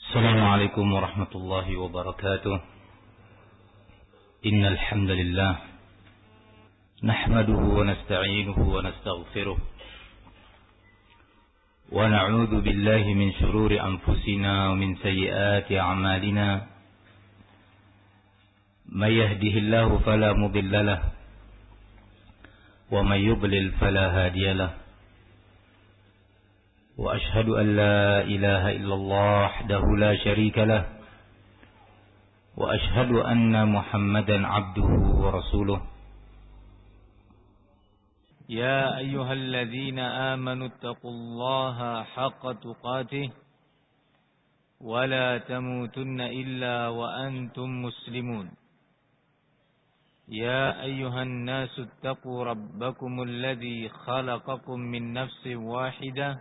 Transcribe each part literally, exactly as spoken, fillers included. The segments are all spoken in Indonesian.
السلام عليكم ورحمة الله وبركاته. إن الحمد لله نحمده ونستعينه ونستغفره ونعوذ بالله من شرور أنفسنا ومن سيئات أعمالنا. من يهده الله فلا مضل له ومن يضلل فلا هادي له. وأشهد أن لا إله إلا الله وحده لا شريك له وأشهد أن محمدا عبده ورسوله. يا أيها الذين آمنوا اتقوا الله حق تقاته ولا تموتن إلا وأنتم مسلمون. يا أيها الناس اتقوا ربكم الذي خلقكم من نفس واحدة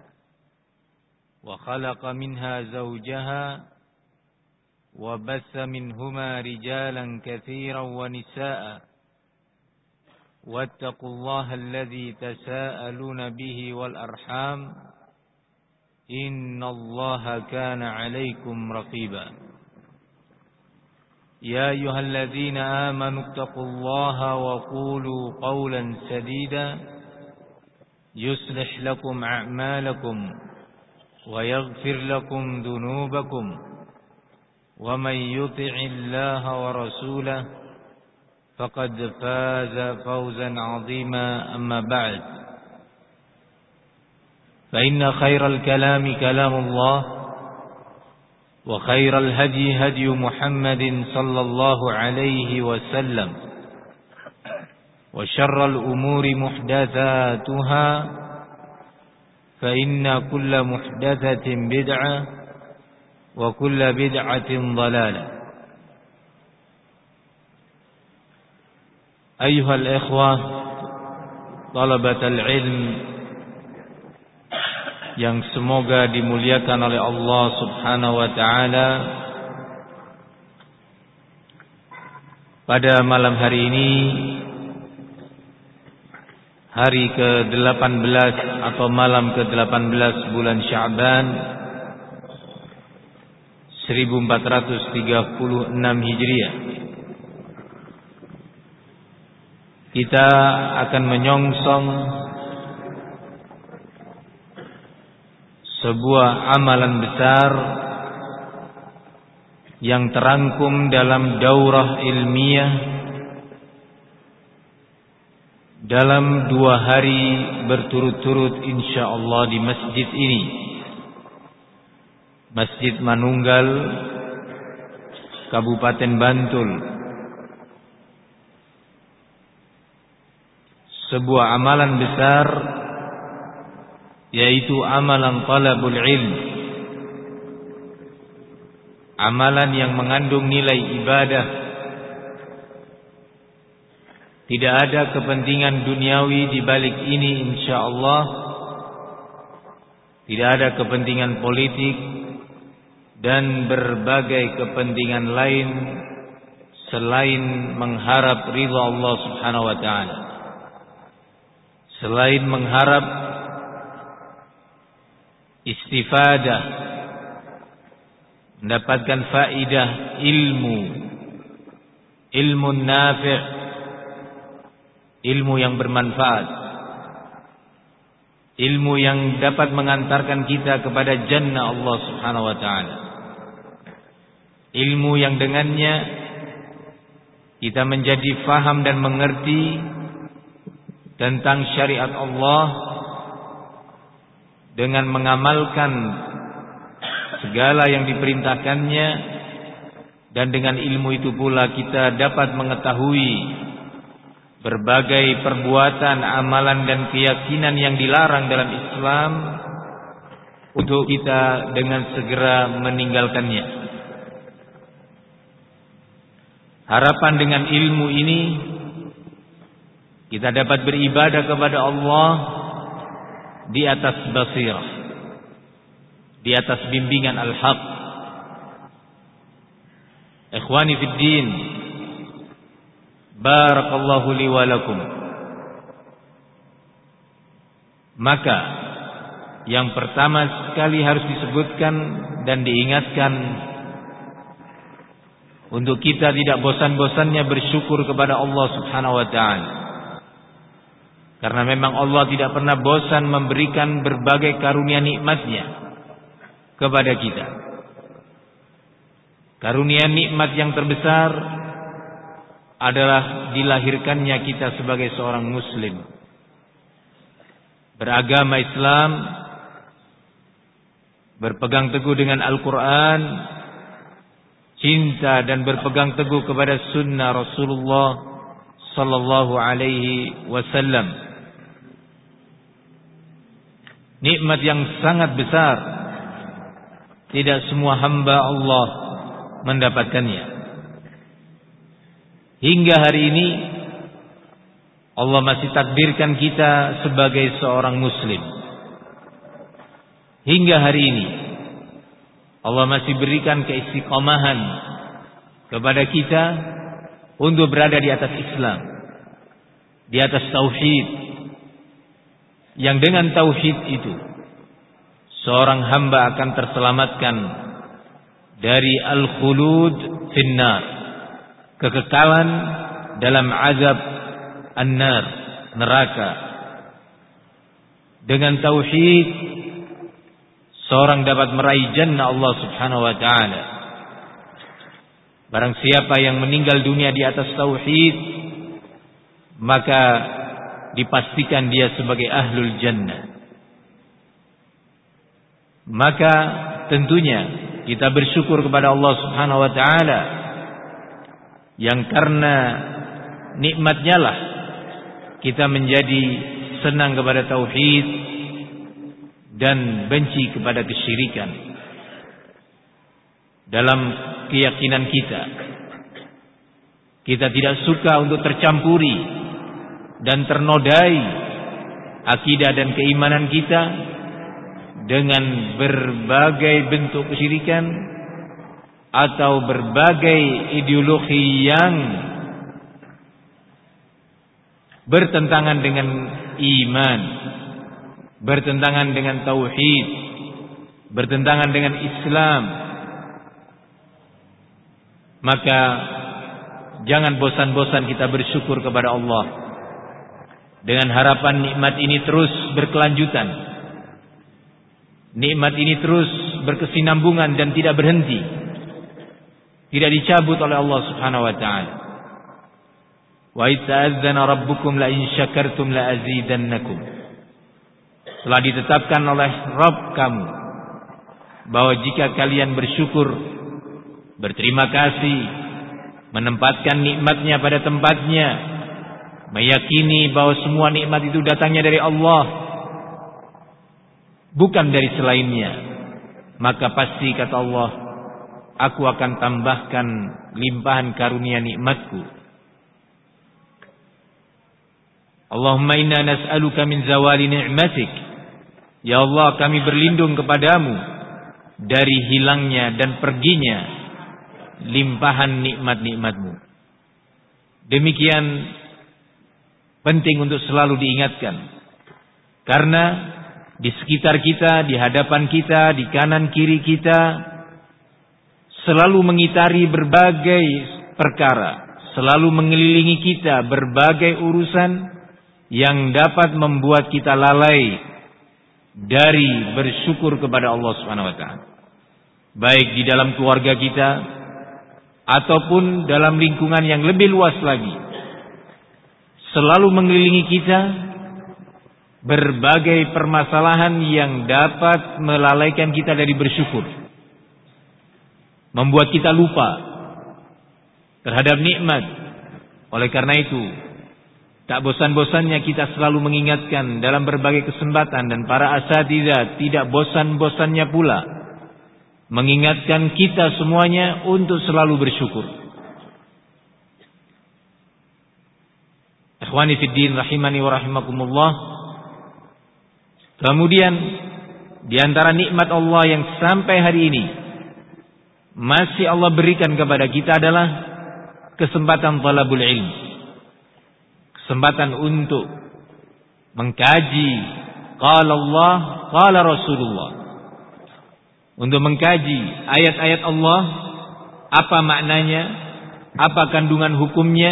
وخلق منها زوجها وبث منهما رجالا كثيرا ونساء واتقوا الله الذي تساءلون به والأرحام إن الله كان عليكم رقيبا. يا أيها الذين آمنوا اتقوا الله وقولوا قولا سديدا يصلح لكم أعمالكم ويغفر لكم ذنوبكم ومن يطع الله ورسوله فقد فاز فوزا عظيما. أما بعد، فإن خير الكلام كلام الله وخير الهدي هدي محمد صلى الله عليه وسلم وشر الأمور محدثاتها فإن كل محدثة بدعة وكل بدعة ضلالة. أيها الإخوة طلبة العلم yang semoga dimuliakan oleh Allah Subhanahu wa taala, pada malam hari ini, hari ke delapan belas atau malam ke delapan belas bulan Sya'ban seribu empat ratus tiga puluh enam Hijriah, kita akan menyongsong sebuah amalan besar yang terangkum dalam daurah ilmiah dalam dua hari berturut-turut insyaallah di masjid ini, Masjid Manunggal, Kabupaten Bantul. Sebuah amalan besar, yaitu amalan talabul ilm, amalan yang mengandung nilai ibadah. Tidak ada kepentingan duniawi di balik ini insyaallah. Tidak ada kepentingan politik dan berbagai kepentingan lain selain mengharap ridha Allah Subhanahu wa taala. Selain mengharap istifadah, mendapatkan faidah ilmu, ilmu nafi', ilmu yang bermanfaat, ilmu yang dapat mengantarkan kita kepada jannah Allah Subhanahu wa taala, ilmu yang dengannya kita menjadi faham dan mengerti tentang syariat Allah dengan mengamalkan segala yang diperintahkannya, dan dengan ilmu itu pula kita dapat mengetahui berbagai perbuatan, amalan dan keyakinan yang dilarang dalam Islam untuk kita dengan segera meninggalkannya. Harapan dengan ilmu ini kita dapat beribadah kepada Allah di atas basirah, di atas bimbingan al-haq. Ikhwani fid din, barakallahu li wa lakum. Maka yang pertama sekali harus disebutkan dan diingatkan untuk kita tidak bosan-bosannya bersyukur kepada Allah Subhanahu wa taala. Karena memang Allah tidak pernah bosan memberikan berbagai karunia nikmat-Nya kepada kita. Karunia nikmat yang terbesar adalah dilahirkannya kita sebagai seorang muslim, beragama Islam, berpegang teguh dengan Al-Quran, cinta dan berpegang teguh kepada sunnah Rasulullah sallallahu alaihi wasallam. Nikmat yang sangat besar, tidak semua hamba Allah mendapatkannya. Hingga hari ini Allah masih takdirkan kita sebagai seorang muslim. Hingga hari ini Allah masih berikan keistiqomahan kepada kita untuk berada di atas Islam, di atas tauhid, yang dengan tauhid itu seorang hamba akan terselamatkan dari al-khulud finnar, kekekalan dalam azab an-nar, neraka. Dengan tauhid seorang dapat meraih jannah Allah Subhanahu wa taala. Barang siapa yang meninggal dunia di atas tauhid, maka dipastikan dia sebagai ahlul jannah. Maka tentunya kita bersyukur kepada Allah Subhanahu wa taala yang karena nikmat-Nya lah kita menjadi senang kepada tauhid dan benci kepada kesyirikan. Dalam keyakinan kita, kita tidak suka untuk tercampuri dan ternodai akidah dan keimanan kita dengan berbagai bentuk kesyirikan atau berbagai ideologi yang bertentangan dengan iman, bertentangan dengan tauhid, bertentangan dengan Islam. Maka jangan bosan-bosan kita bersyukur kepada Allah dengan harapan nikmat ini terus berkelanjutan, nikmat ini terus berkesinambungan dan tidak berhenti, tidak dicabut oleh Allah Subhanahu wa taala. Wa itta'adzana rabbukum la in syakartum la azidannakum. Telah ditetapkan oleh Rabb kamu bahwa jika kalian bersyukur, berterima kasih, menempatkan nikmat-Nya pada tempatnya, meyakini bahwa semua nikmat itu datangnya dari Allah, bukan dari selainnya, maka pasti kata Allah, aku akan tambahkan limpahan karunia nikmatku. Allahumma inna nas'aluka min zawali ni'matik. Ya Allah, kami berlindung kepadamu dari hilangnya dan perginya limpahan nikmat-nikmat-Mu. Demikian penting untuk selalu diingatkan, karena di sekitar kita, di hadapan kita, di kanan kiri kita selalu mengitari berbagai perkara, selalu mengelilingi kita berbagai urusan yang dapat membuat kita lalai dari bersyukur kepada Allah Subhanahu wa taala. Baik di dalam keluarga kita ataupun dalam lingkungan yang lebih luas lagi, selalu mengelilingi kita berbagai permasalahan yang dapat melalaikan kita dari bersyukur, membuat kita lupa terhadap nikmat. Oleh karena itu, tak bosan-bosannya kita selalu mengingatkan dalam berbagai kesempatan, dan para asatidzah tidak bosan-bosannya pula mengingatkan kita semuanya untuk selalu bersyukur. Ikhwani fid din rahimani wa rahimakumullah. Kemudian di antara nikmat Allah yang sampai hari ini masih Allah berikan kepada kita adalah kesempatan talabul ilm, kesempatan untuk mengkaji qala Allah qala Rasulullah, untuk mengkaji ayat-ayat Allah, apa maknanya, apa kandungan hukumnya,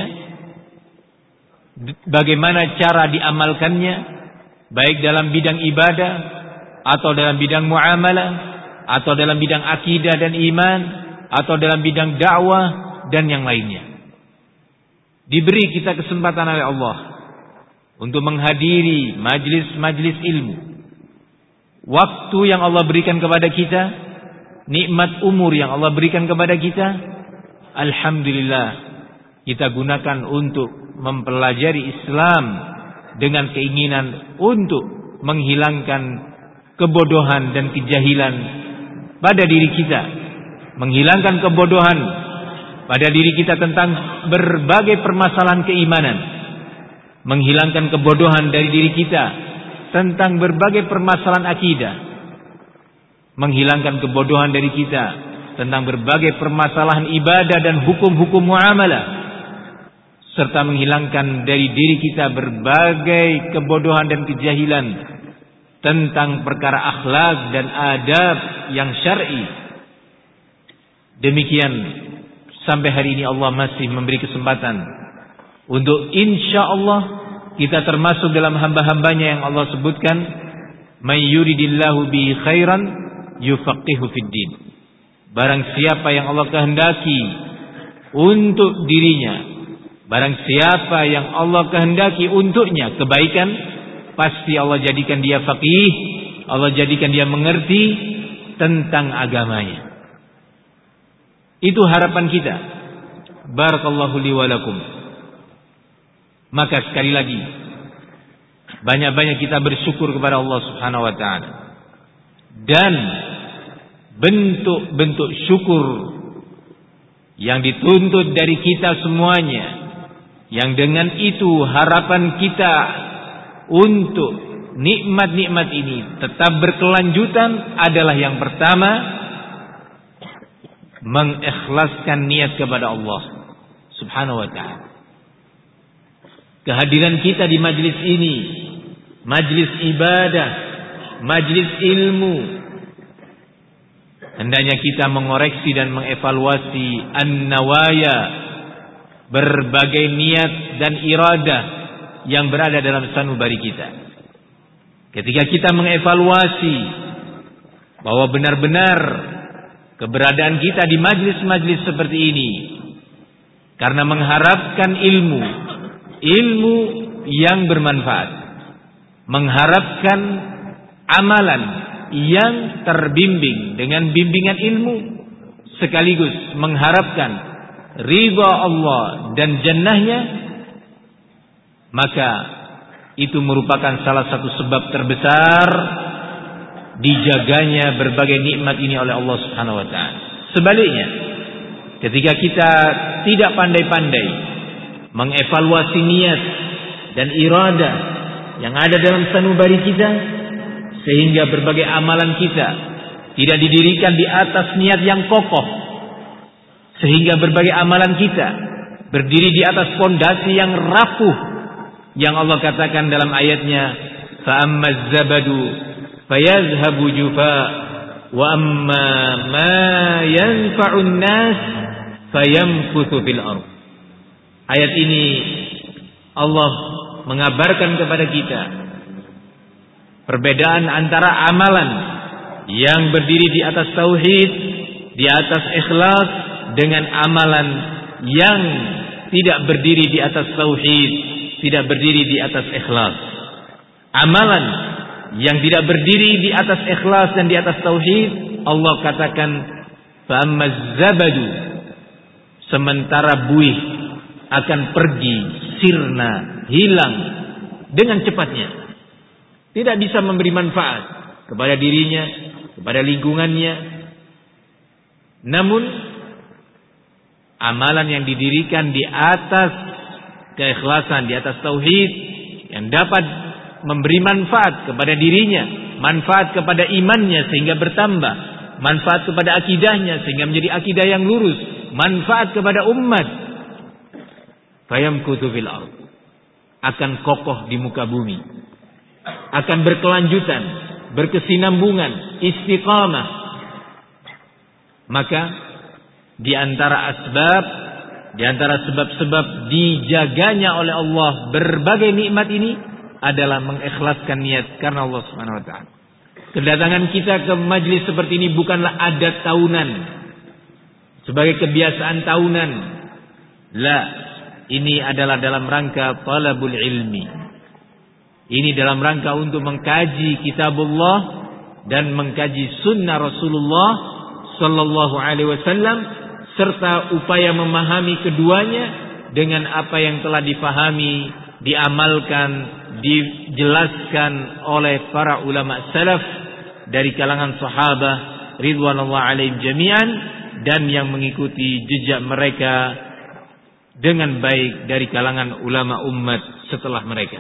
bagaimana cara diamalkannya, baik dalam bidang ibadah atau dalam bidang muamalah atau dalam bidang akidah dan iman atau dalam bidang dakwah dan yang lainnya. Diberi kita kesempatan oleh Allah untuk menghadiri majlis-majlis ilmu. Waktu yang Allah berikan kepada kita, nikmat umur yang Allah berikan kepada kita, alhamdulillah kita gunakan untuk mempelajari Islam dengan keinginan untuk menghilangkan kebodohan dan kejahilan pada diri kita, menghilangkan kebodohan pada diri kita tentang berbagai permasalahan keimanan, menghilangkan kebodohan dari diri kita tentang berbagai permasalahan akidah, menghilangkan kebodohan dari kita tentang berbagai permasalahan ibadah dan hukum-hukum muamalah, serta menghilangkan dari diri kita berbagai kebodohan dan kejahilan tentang perkara akhlak dan adab yang syar'i. Demikian sampai hari ini Allah masih memberi kesempatan untuk insyaallah kita termasuk dalam hamba-hambanya yang Allah sebutkan, may yuridillahu bi khairan yufaqihu fid din. Barang siapa yang Allah kehendaki untuk dirinya, barang siapa yang Allah kehendaki untuknya kebaikan, pasti Allah jadikan dia faqih, Allah jadikan dia mengerti tentang agamanya. Itu harapan kita. Barakallahu li wa lakum. Maka sekali lagi, banyak-banyak kita bersyukur kepada Allah Subhanahu wa taala. Dan bentuk-bentuk syukur yang dituntut dari kita semuanya, yang dengan itu harapan kita untuk nikmat-nikmat ini tetap berkelanjutan adalah yang pertama, mengikhlaskan niat kepada Allah Subhanahu wa ta'ala. Kehadiran kita di majlis ini, majlis ibadah, majlis ilmu, hendaknya kita mengoreksi dan mengevaluasi an-nawaya, berbagai niat dan iradah yang berada dalam sanubari kita. Ketika kita mengevaluasi bahwa benar-benar keberadaan kita di majlis-majlis seperti ini karena mengharapkan ilmu, ilmu yang bermanfaat, mengharapkan amalan yang terbimbing dengan bimbingan ilmu, sekaligus mengharapkan ridha Allah dan jannahnya, maka itu merupakan salah satu sebab terbesar dijaganya berbagai nikmat ini oleh Allah Subhanahu wa taala. Sebaliknya, ketika kita tidak pandai-pandai mengevaluasi niat dan iradah yang ada dalam sanubari kita, sehingga berbagai amalan kita tidak didirikan di atas niat yang kokoh, sehingga berbagai amalan kita berdiri di atas fondasi yang rapuh, yang Allah katakan dalam ayatnya, fa ammaz zabadu fayazhabu jufa wa amma ma yanfa'un nas fayamkuthu fil ardh. Ayat ini Allah mengabarkan kepada kita perbedaan antara amalan yang berdiri di atas tauhid, di atas ikhlas, dengan amalan yang tidak berdiri di atas tauhid, tidak berdiri di atas ikhlas. Amalan yang tidak berdiri di atas ikhlas dan di atas tauhid, Allah katakan fa'ammaz zabadu, sementara buih akan pergi, sirna, hilang dengan cepatnya, tidak bisa memberi manfaat kepada dirinya, kepada lingkungannya. Namun amalan yang didirikan di atas keikhlasan, di atas tauhid, yang dapat memberi manfaat kepada dirinya, manfaat kepada imannya sehingga bertambah, manfaat kepada akidahnya sehingga menjadi akidah yang lurus, manfaat kepada umat, fayamkuthu fil ardh, akan kokoh di muka bumi, akan berkelanjutan, berkesinambungan, istiqamah, Maka di antara asbab, di antara sebab-sebab dijaganya oleh Allah berbagai nikmat ini adalah mengikhlaskan niat karena Allah Subhanahu wa taala. Kedatangan kita ke majlis seperti ini bukanlah adat tahunan, sebagai kebiasaan tahunan. La, ini adalah dalam rangka talabul ilmi. Ini dalam rangka untuk mengkaji kitabullah dan mengkaji sunnah Rasulullah sallallahu alaihi wasallam, serta upaya memahami keduanya dengan apa yang telah difahami, diamalkan, dijelaskan oleh para ulama salaf dari kalangan sahabat ridwanullah alaihim jami'an, dan yang mengikuti jejak mereka dengan baik dari kalangan ulama umat setelah mereka.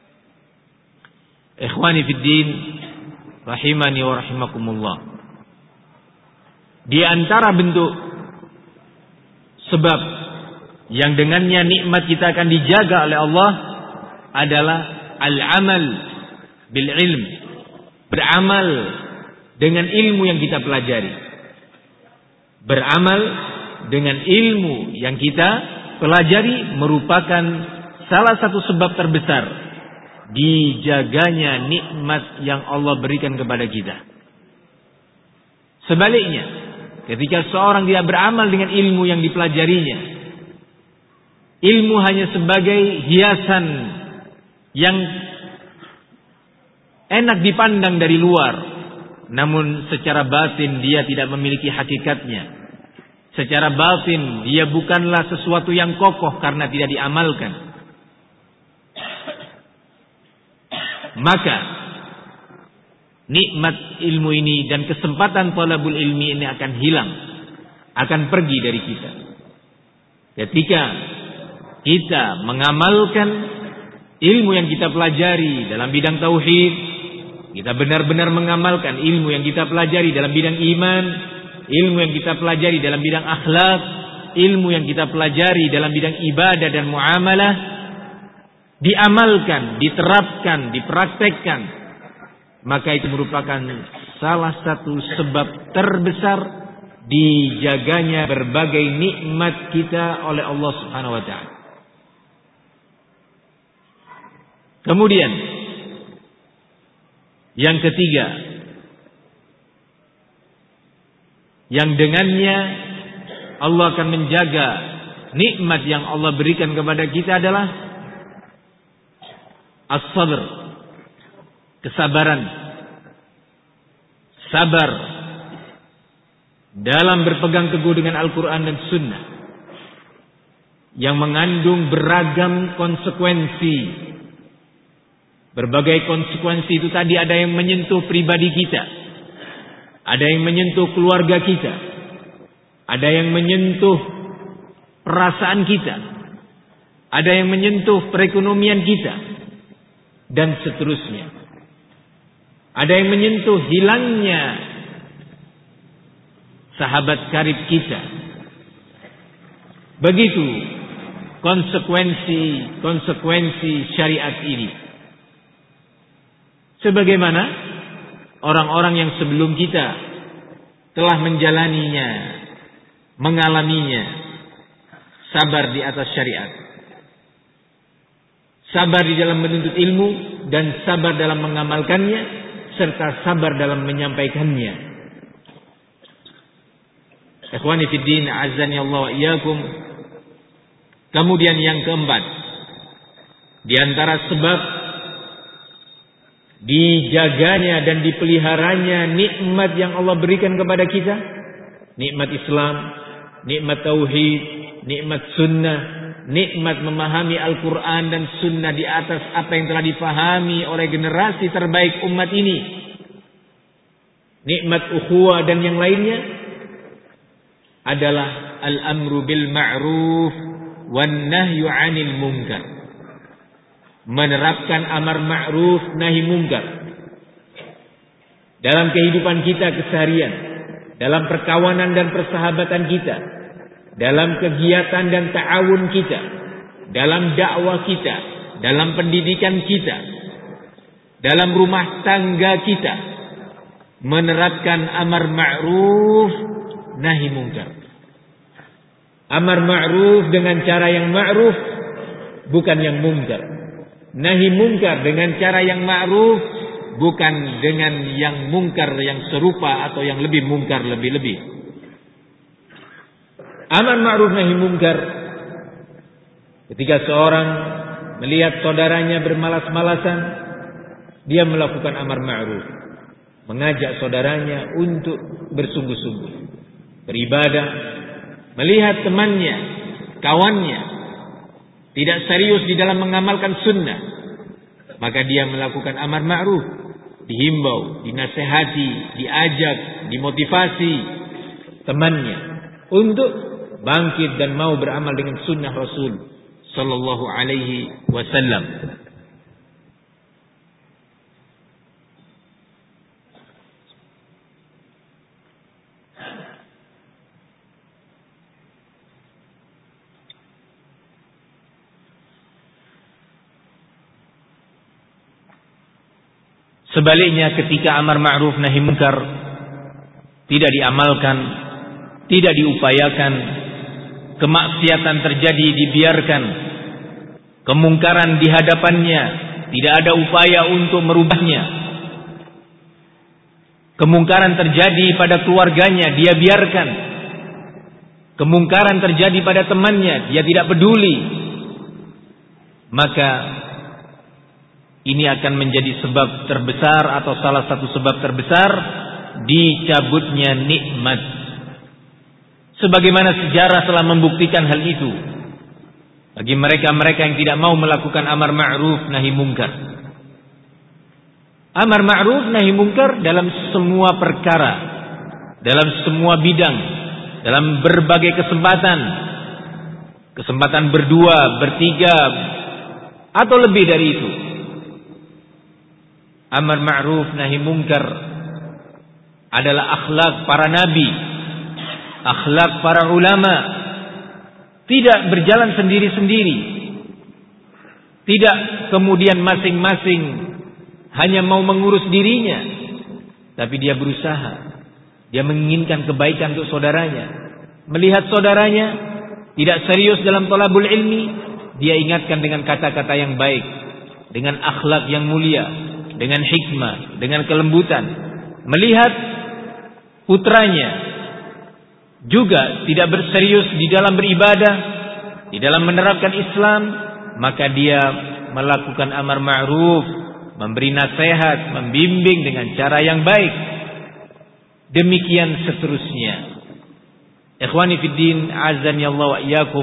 Ikhwani fid din, rahimani wa rahimakumullah. Di antara bentuk sebab yang dengannya nikmat kita akan dijaga oleh Allah adalah al-amal bil ilm, beramal dengan ilmu yang kita pelajari. Beramal dengan ilmu yang kita pelajari merupakan salah satu sebab terbesar dijaganya nikmat yang Allah berikan kepada kita. Sebaliknya, ketika seorang tidak beramal dengan ilmu yang dipelajarinya, ilmu hanya sebagai hiasan yang enak dipandang dari luar, namun secara batin dia tidak memiliki hakikatnya. Secara batin dia bukanlah sesuatu yang kokoh karena tidak diamalkan. Maka nikmat ilmu ini dan kesempatan talabul ilmi ini akan hilang, akan pergi dari kita ketika kita mengamalkan ilmu yang kita pelajari dalam bidang tauhid. Kita benar-benar mengamalkan ilmu yang kita pelajari dalam bidang iman, ilmu yang kita pelajari dalam bidang akhlak, ilmu yang kita pelajari dalam bidang ibadah dan muamalah, diamalkan, diterapkan, dipraktekkan, maka itu merupakan salah satu sebab terbesar dijaganya berbagai nikmat kita oleh Allah Subhanahu wa taala. Kemudian yang ketiga, yang dengannya Allah akan menjaga nikmat yang Allah berikan kepada kita adalah as-sabr, kesabaran. Sabar dalam berpegang teguh dengan Al-Quran dan Sunnah yang mengandung beragam konsekuensi. Berbagai konsekuensi itu tadi ada yang menyentuh pribadi kita, ada yang menyentuh keluarga kita, ada yang menyentuh perasaan kita, ada yang menyentuh perekonomian kita, dan seterusnya. Ada yang menyentuh hilangnya sahabat karib kita. Begitu konsekuensi-konsekuensi syariat ini. Sebagaimana orang-orang yang sebelum kita telah menjalaninya, mengalaminya, sabar di atas syariat, sabar di dalam menuntut ilmu, dan sabar dalam mengamalkannya, serta sabar dalam menyampaikannya. Ikhwani fid din, azani Allah wa iyyakum. Kemudian yang keempat, di antara sebab dijaganya dan dipeliharanya nikmat yang Allah berikan kepada kita, nikmat Islam, nikmat tauhid, nikmat sunnah, nikmat memahami Al-Quran dan sunnah di atas apa yang telah dipahami oleh generasi terbaik umat ini, nikmat ukhuwah dan yang lainnya, adalah al-amru bil ma'ruf wan nahyu 'anil munkar. Menerapkan amar ma'ruf nahi munkar dalam kehidupan kita keseharian, dalam perkawanan dan persahabatan kita, dalam kegiatan dan ta'awun kita, dalam dakwah kita, dalam pendidikan kita, dalam rumah tangga kita. Menerapkan amar ma'ruf nahi mungkar. Amar ma'ruf dengan cara yang ma'ruf, bukan yang mungkar. Nahi mungkar dengan cara yang ma'ruf, bukan dengan yang mungkar yang serupa atau yang lebih mungkar lebih-lebih. Amar ma'ruf nahi mungkar, ketika seorang melihat saudaranya bermalas-malasan, dia melakukan amar ma'ruf, mengajak saudaranya untuk bersungguh-sungguh beribadah, melihat temannya, kawannya tidak serius di dalam mengamalkan sunnah, maka dia melakukan amar ma'ruf, dihimbau, dinasehati, diajak, dimotivasi temannya untuk bangkit dan mau beramal dengan sunnah Rasul sallallahu alaihi wasallam. Sebaliknya, ketika amar ma'ruf nahi munkar tidak diamalkan, tidak diupayakan, kemaksiatan terjadi dibiarkan, kemungkaran di hadapannya tidak ada upaya untuk merubahnya, kemungkaran terjadi pada keluarganya dia biarkan, kemungkaran terjadi pada temannya dia tidak peduli, maka ini akan menjadi sebab terbesar atau salah satu sebab terbesar dicabutnya nikmat. Sebagaimana sejarah telah membuktikan hal itu bagi mereka-mereka yang tidak mau melakukan amar ma'ruf nahi mungkar. Amar ma'ruf nahi mungkar dalam semua perkara, dalam semua bidang, dalam berbagai kesempatan, kesempatan berdua, bertiga, atau lebih dari itu. Amar ma'ruf nahi mungkar adalah akhlak para nabi, akhlak para ulama. Tidak berjalan sendiri-sendiri, tidak kemudian masing-masing hanya mau mengurus dirinya, tapi dia berusaha, dia menginginkan kebaikan untuk saudaranya. Melihat saudaranya tidak serius dalam thalabul ilmi, dia ingatkan dengan kata-kata yang baik, dengan akhlak yang mulia, dengan hikmah, dengan kelembutan. Melihat putranya juga tidak berserius di dalam beribadah, di dalam menerapkan Islam, maka dia melakukan amar ma'ruf, memberi nasihat, membimbing dengan cara yang baik. Demikian seterusnya. Ikhwani fiddin, azani Allah wa iyyakum.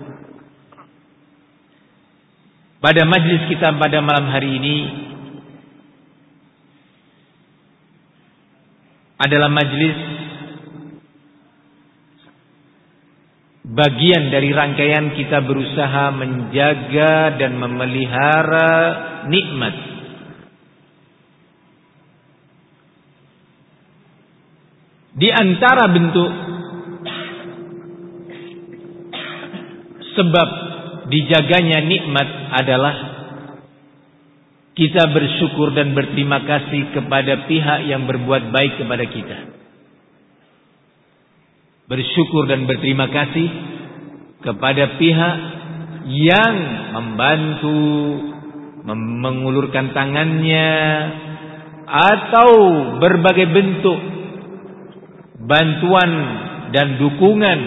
Pada majlis kita pada malam hari ini adalah majlis bagian dari rangkaian kita berusaha menjaga dan memelihara nikmat. Di antara bentuk sebab dijaganya nikmat adalah kita bersyukur dan berterima kasih kepada pihak yang berbuat baik kepada kita. Bersyukur dan berterima kasih kepada pihak yang membantu, mengulurkan tangannya, atau berbagai bentuk bantuan dan dukungan.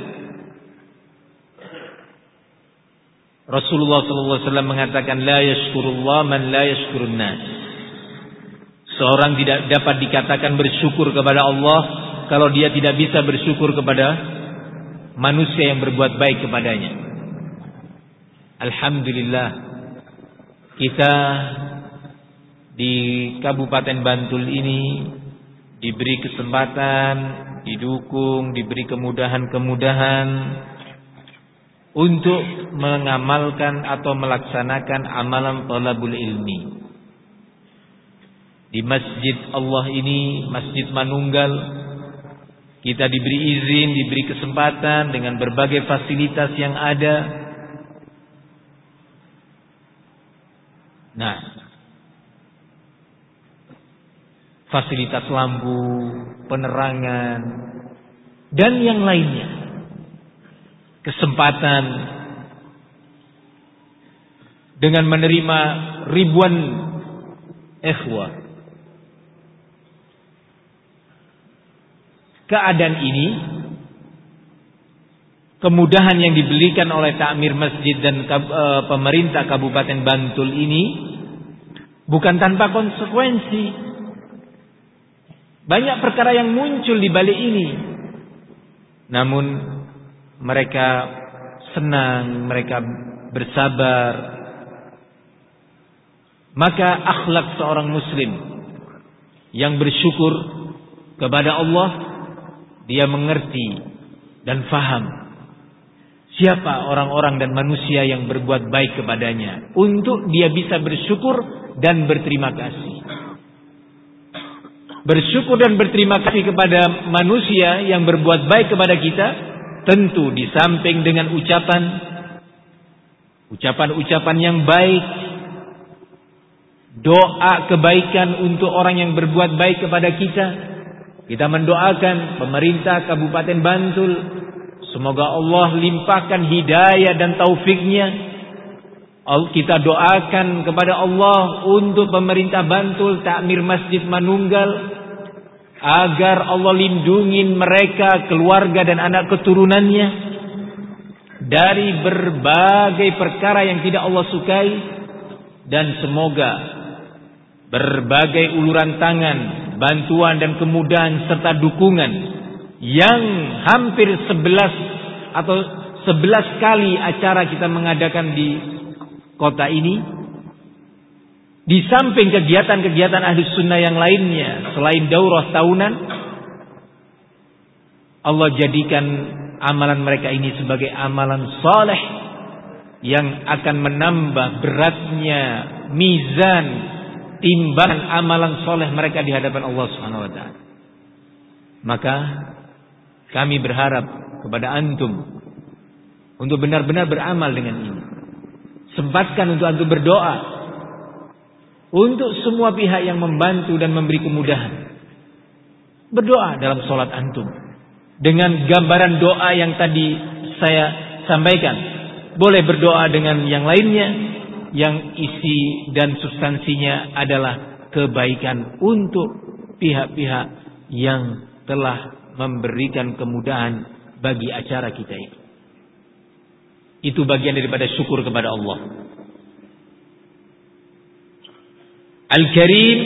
Rasulullah sallallahu alaihi wasallam mengatakan, la yashkurullah man la yashkurun nas. Seorang tidak dapat dikatakan bersyukur kepada Allah kalau dia tidak bisa bersyukur kepada manusia yang berbuat baik kepadanya. Alhamdulillah, kita di Kabupaten Bantul ini diberi kesempatan, didukung, diberi kemudahan-kemudahan untuk mengamalkan atau melaksanakan amalan thalabul ilmi. Di masjid Allah ini, Masjid Manunggal, kita diberi izin, diberi kesempatan dengan berbagai fasilitas yang ada. Nah, fasilitas lampu, penerangan, dan yang lainnya. Kesempatan dengan menerima ribuan ikhwah. Keadaan ini, kemudahan yang diberikan oleh takmir masjid dan e, pemerintah Kabupaten Bantul ini bukan tanpa konsekuensi. Banyak perkara yang muncul di balik ini. Namun mereka senang, mereka bersabar. Maka akhlak seorang muslim yang bersyukur kepada Allah, dia mengerti dan faham siapa orang-orang dan manusia yang berbuat baik kepadanya, untuk dia bisa bersyukur dan berterima kasih. Bersyukur dan berterima kasih kepada manusia yang berbuat baik kepada kita, tentu di samping dengan ucapan ucapan-ucapan yang baik, doa kebaikan untuk orang yang berbuat baik kepada kita. Kita mendoakan pemerintah Kabupaten Bantul, semoga Allah limpahkan hidayah dan taufiknya. Kita doakan kepada Allah untuk pemerintah Bantul, takmir Masjid Manunggal, agar Allah lindungi mereka, keluarga dan anak keturunannya dari berbagai perkara yang tidak Allah sukai. Dan semoga berbagai uluran tangan, bantuan dan kemudahan serta dukungan yang hampir sebelas atau sebelas kali acara kita mengadakan di kota ini, di samping kegiatan-kegiatan ahli sunnah yang lainnya selain daurah tahunan, Allah jadikan amalan mereka ini sebagai amalan saleh yang akan menambah beratnya mizan timbangan amalan soleh mereka di hadapan Allah Subhanahu wa taala. Maka kami berharap kepada antum untuk benar-benar beramal dengan ini. Sempatkan untuk antum berdoa untuk semua pihak yang membantu dan memberi kemudahan. Berdoa dalam sholat antum dengan gambaran doa yang tadi saya sampaikan. Boleh berdoa dengan yang lainnya, yang isi dan substansinya adalah kebaikan untuk pihak-pihak yang telah memberikan kemudahan bagi acara kita ini. Itu bagian daripada syukur kepada Allah. Al-Karim,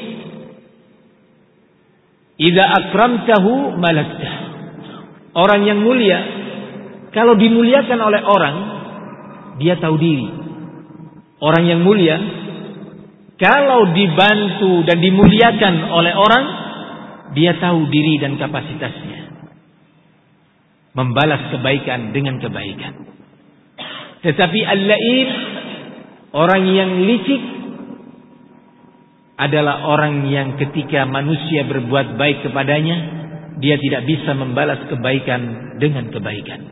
idza akramtahu malaktah. Orang yang mulia, kalau dimuliakan oleh orang, dia tahu diri. Orang yang mulia, kalau dibantu dan dimuliakan oleh orang, dia tahu diri dan kapasitasnya. Membalas kebaikan dengan kebaikan. Tetapi al-la'im, orang yang licik, adalah orang yang ketika manusia berbuat baik kepadanya, dia tidak bisa membalas kebaikan dengan kebaikan.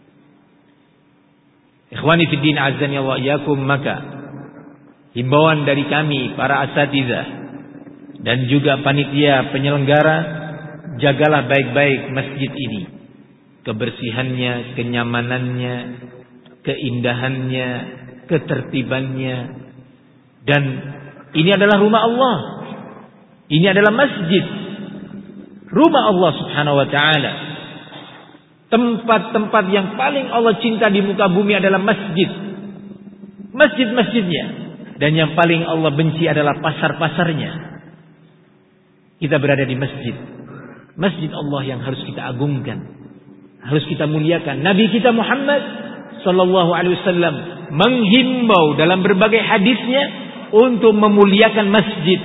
Ikhwani fi din azani wa iyyakum, maka himbauan dari kami para asatidzah dan juga panitia penyelenggara, jagalah baik-baik masjid ini. Kebersihannya, kenyamanannya, keindahannya, ketertibannya. Dan ini adalah rumah Allah. Ini adalah masjid, rumah Allah Subhanahu wa taala. Tempat-tempat yang paling Allah cinta di muka bumi adalah masjid. Masjid-masjidnya. Dan yang paling Allah benci adalah pasar-pasarnya. Kita berada di masjid. Masjid Allah yang harus kita agungkan, harus kita muliakan. Nabi kita Muhammad sallallahu alaihi wasallam menghimbau dalam berbagai hadisnya untuk memuliakan masjid.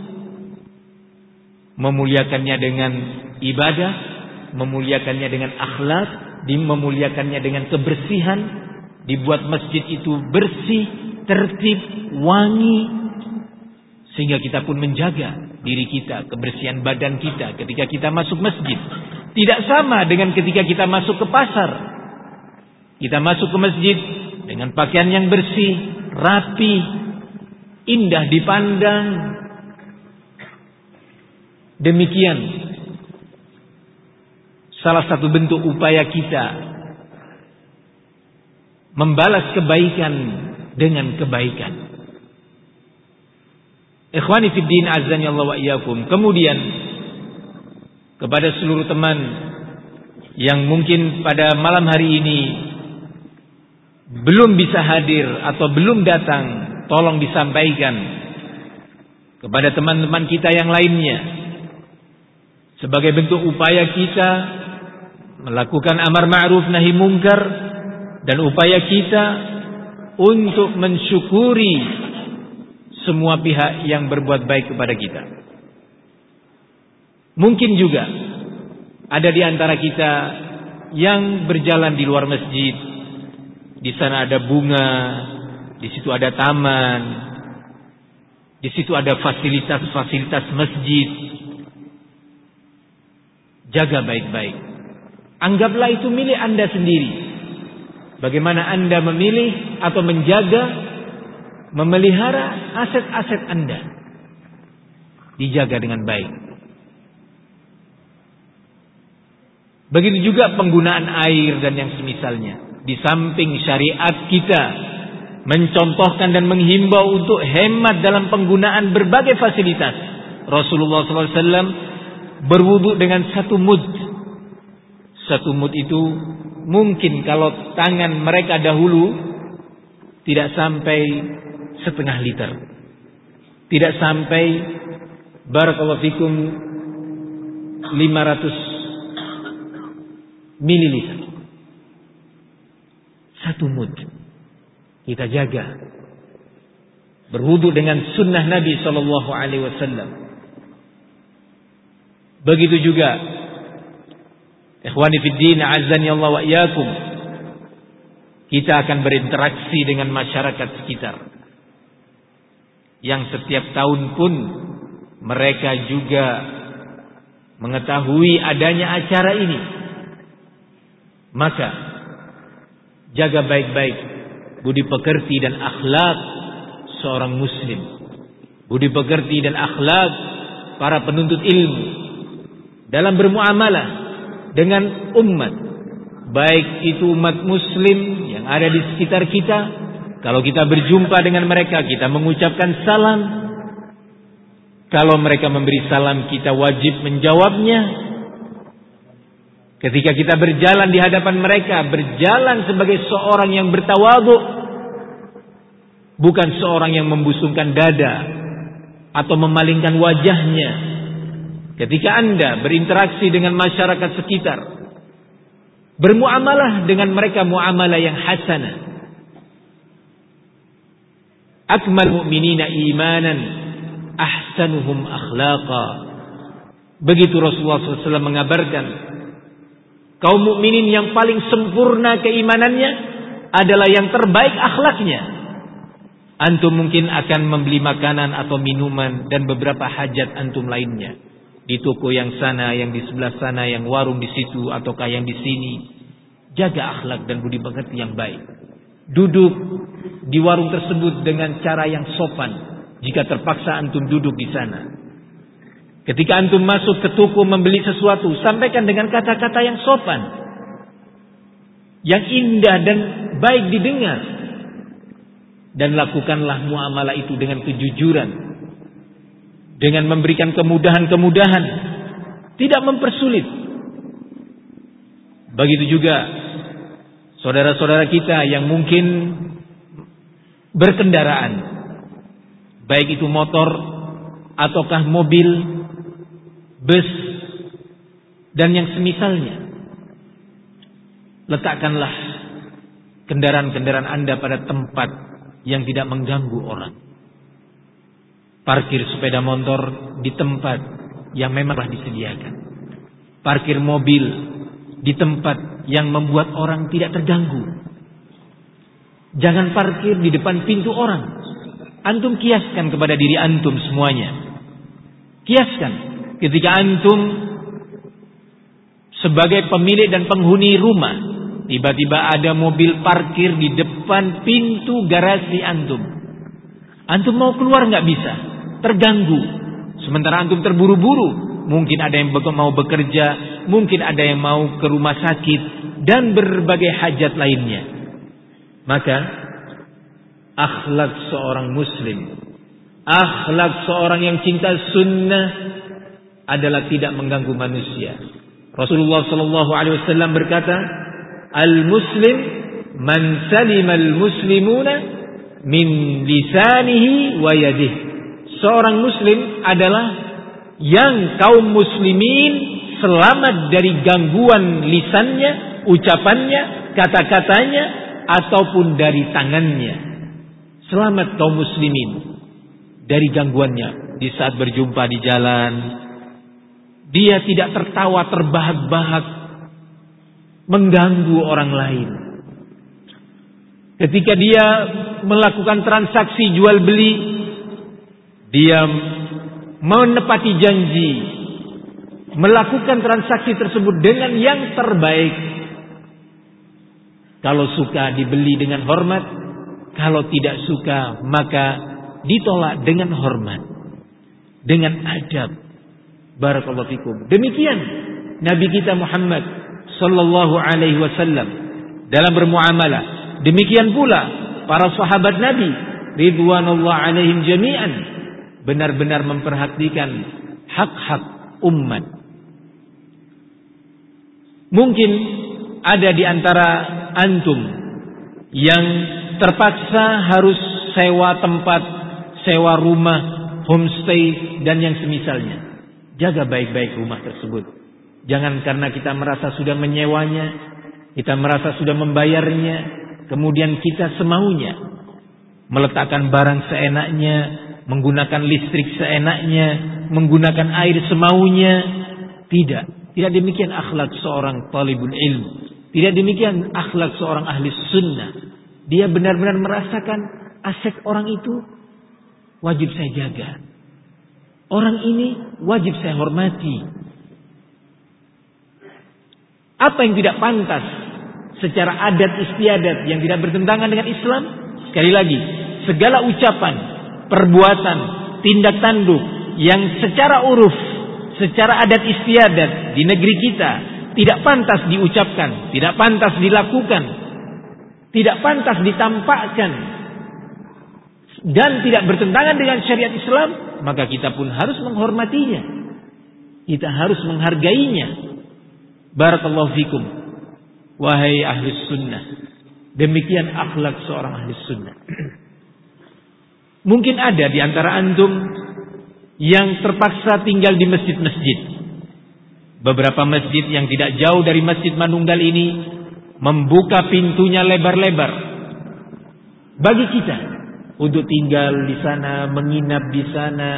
Memuliakannya dengan ibadah, memuliakannya dengan akhlak, memuliakannya dengan kebersihan, dibuat masjid itu bersih, tertib, wangi, sehingga kita pun menjaga diri kita, kebersihan badan kita ketika kita masuk masjid. Tidak sama dengan ketika kita masuk ke pasar. Kita masuk ke masjid dengan pakaian yang bersih, rapi, indah dipandang. Demikian salah satu bentuk upaya kita membalas kebaikan dengan kebaikan. Ikhwani fid din, azani Allah wa iyyakum. Kemudian kepada seluruh teman yang mungkin pada malam hari ini belum bisa hadir atau belum datang, tolong disampaikan kepada teman-teman kita yang lainnya sebagai bentuk upaya kita melakukan amar ma'ruf nahi mungkar dan upaya kita untuk mensyukuri semua pihak yang berbuat baik kepada kita. Mungkin juga ada di antara kita yang berjalan di luar masjid. Di sana ada bunga, di situ ada taman, di situ ada fasilitas-fasilitas masjid. Jaga baik-baik. Anggaplah itu milik Anda sendiri. Bagaimana Anda memilih atau menjaga, memelihara aset-aset Anda. Dijaga dengan baik. Begitu juga penggunaan air dan yang semisalnya. Di samping syariat kita mencontohkan dan menghimbau untuk hemat dalam penggunaan berbagai fasilitas, Rasulullah sallallahu alaihi wasallam berwudu dengan satu mud. Satu mud itu mungkin kalau tangan mereka dahulu tidak sampai setengah liter, tidak sampai barakallahu fikum lima ratus mililiter. Satu mud kita jaga, berwudu dengan sunnah Nabi sallallahu alaihi wasallam. Begitu juga ikhwani fid din, azani Allah wa iyyakum, kita akan berinteraksi dengan masyarakat sekitar yang setiap tahun pun mereka juga mengetahui adanya acara ini. Maka jaga baik-baik budi pekerti dan akhlak seorang muslim, budi pekerti dan akhlak para penuntut ilmu dalam bermuamalah dengan umat, baik itu umat muslim yang ada di sekitar kita. Kalau kita berjumpa dengan mereka, kita mengucapkan salam. Kalau mereka memberi salam, kita wajib menjawabnya. Ketika kita berjalan di hadapan mereka, berjalan sebagai seorang yang bertawadhu, bukan seorang yang membusungkan dada atau memalingkan wajahnya. Ketika Anda berinteraksi dengan masyarakat sekitar, bermuamalah dengan mereka muamalah yang hasanah. Akmal mu'minina imanan ahsanuhum akhlaqa. Begitu Rasulullah sallallahu alaihi wasallam mengabarkan, kaum mukminin yang paling sempurna keimanannya adalah yang terbaik akhlaknya. Antum mungkin akan membeli makanan atau minuman dan beberapa hajat antum lainnya di toko yang sana, yang di sebelah sana, yang warung di situ ataukah yang di sini. Jaga akhlak dan budi pekerti yang baik. Duduk di warung tersebut dengan cara yang sopan jika terpaksa antum duduk di sana. Ketika antum masuk ke toko membeli sesuatu, sampaikan dengan kata-kata yang sopan, yang indah dan baik didengar. Dan lakukanlah muamalah itu dengan kejujuran, dengan memberikan kemudahan-kemudahan, tidak mempersulit. Begitu juga saudara-saudara kita yang mungkin berkendaraan, baik itu motor ataukah mobil, bus dan yang semisalnya. Letakkanlah kendaraan-kendaraan Anda pada tempat yang tidak mengganggu orang. Parkir sepeda motor di tempat yang memang telah disediakan. Parkir mobil di tempat yang membuat orang tidak terganggu. Jangan parkir di depan pintu orang. Antum kiaskan kepada diri antum semuanya. Kiaskan ketika antum sebagai pemilik dan penghuni rumah, tiba-tiba ada mobil parkir di depan pintu garasi antum. Antum mau keluar nggak bisa, terganggu. Sementara antum terburu-buru mungkin ada yang mau bekerja, mungkin ada yang mau ke rumah sakit, dan berbagai hajat lainnya. Maka akhlak seorang muslim, akhlak seorang yang cinta sunnah adalah tidak mengganggu manusia. Rasulullah sallallahu alaihi wasallam berkata, "Al-muslim man salima al-muslimuna min lisanihi wa yadihi." Seorang muslim adalah yang kaum muslimin selamat dari gangguan lisannya, ucapannya, kata-katanya, ataupun dari tangannya. Selamat kaum muslimin dari gangguannya. Di saat berjumpa di jalan, dia tidak tertawa terbahak-bahak mengganggu orang lain. Ketika dia melakukan transaksi jual beli, dia menepati janji, melakukan transaksi tersebut dengan yang terbaik. Kalau suka dibeli dengan hormat, kalau tidak suka maka ditolak dengan hormat, dengan adab. Barakallahu fikum. Demikian Nabi kita Muhammad sallallahu alaihi wasallam dalam bermuamalah. Demikian pula para sahabat Nabi ridwanullah alaihim jami'an benar-benar memperhatikan hak-hak umat. Mungkin ada di antara antum yang terpaksa harus sewa tempat, sewa rumah, homestay dan yang semisalnya. Jaga baik-baik rumah tersebut. Jangan karena kita merasa sudah menyewanya, kita merasa sudah membayarnya, kemudian kita semaunya meletakkan barang seenaknya, menggunakan listrik seenaknya, menggunakan air semaunya. Tidak. Tidak demikian akhlak seorang talibul ilmu. Tidak demikian akhlak seorang ahli sunnah. Dia benar-benar merasakan aset orang itu wajib saya jaga. Orang ini wajib saya hormati. Apa yang tidak pantas secara adat istiadat yang tidak bertentangan dengan Islam? Sekali lagi, segala ucapan, perbuatan, tindak tanduk yang secara uruf, secara adat istiadat di negeri kita tidak pantas diucapkan, tidak pantas dilakukan, tidak pantas ditampakkan, dan tidak bertentangan dengan syariat Islam, maka kita pun harus menghormatinya. Kita harus menghargainya. Barakallahu fikum. Wahai ahli sunnah. Demikian akhlak seorang ahli sunnah. Mungkin ada di antara antum yang terpaksa tinggal di masjid-masjid. Beberapa masjid yang tidak jauh dari Masjid Manunggal ini membuka pintunya lebar-lebar bagi kita untuk tinggal di sana, menginap di sana,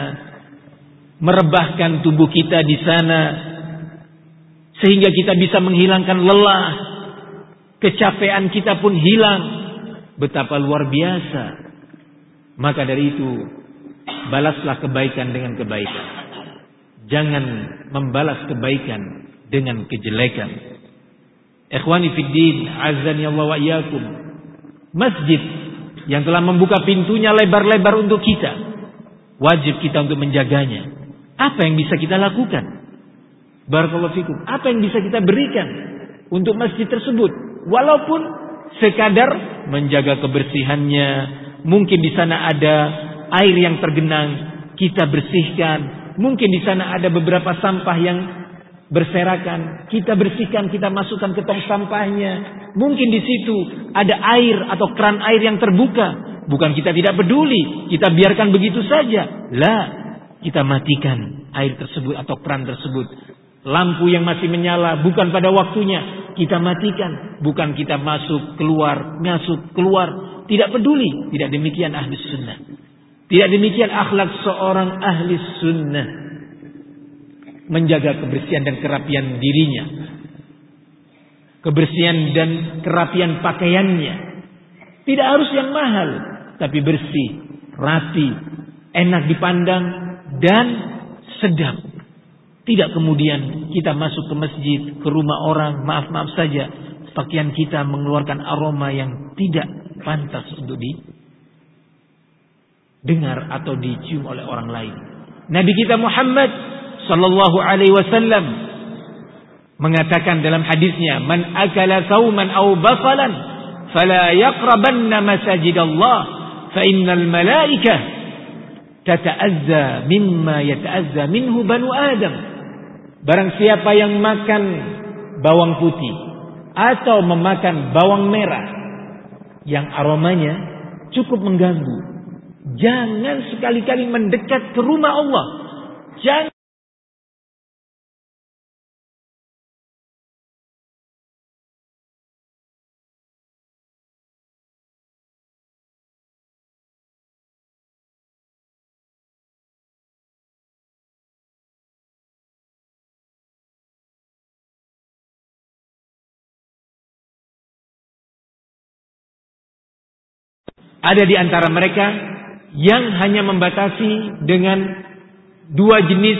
merebahkan tubuh kita di sana, sehingga kita bisa menghilangkan lelah, kecapean kita pun hilang. Betapa luar biasa. Maka dari itu, balaslah kebaikan dengan kebaikan. Jangan membalas kebaikan dengan kejelekan. Ikhwani fiddin, azani Allah wa iyyakum. Masjid yang telah membuka pintunya lebar-lebar untuk kita, wajib kita untuk menjaganya. Apa yang bisa kita lakukan? Barakallahu fikum. Apa yang bisa kita berikan untuk masjid tersebut? Walaupun sekadar menjaga kebersihannya, mungkin di sana ada air yang tergenang, kita bersihkan. Mungkin di sana ada beberapa sampah yang berserakan, kita bersihkan, kita masukkan ke tong sampahnya. Mungkin di situ ada air atau keran air yang terbuka. Bukan kita tidak peduli, kita biarkan begitu saja. Lah, kita matikan air tersebut atau keran tersebut. Lampu yang masih menyala bukan pada waktunya, kita matikan. Bukan kita masuk keluar, masuk keluar, tidak peduli. Tidak demikian ahli sunnah. Tidak demikian akhlak seorang ahli sunnah. Menjaga kebersihan dan kerapian dirinya, kebersihan dan kerapian pakaiannya. Tidak harus yang mahal, tapi bersih, rapi, enak dipandang dan sedap. Tidak kemudian kita masuk ke masjid, ke rumah orang, maaf-maaf saja, pakaian kita mengeluarkan aroma yang tidak pantas untuk didengar atau dicium oleh orang lain. Nabi kita Muhammad sallallahu alaihi wasallam mengatakan dalam hadisnya, "Man akala sauman aw basalan fala yaqrabanna masajidallah fa innal malaikah tata'azza mimma yata'azza minhu banu Adam." Barang siapa yang makan bawang putih atau memakan bawang merah yang aromanya cukup mengganggu, jangan sekali-kali mendekat ke rumah Allah. Jangan ada di antara mereka yang hanya membatasi dengan dua jenis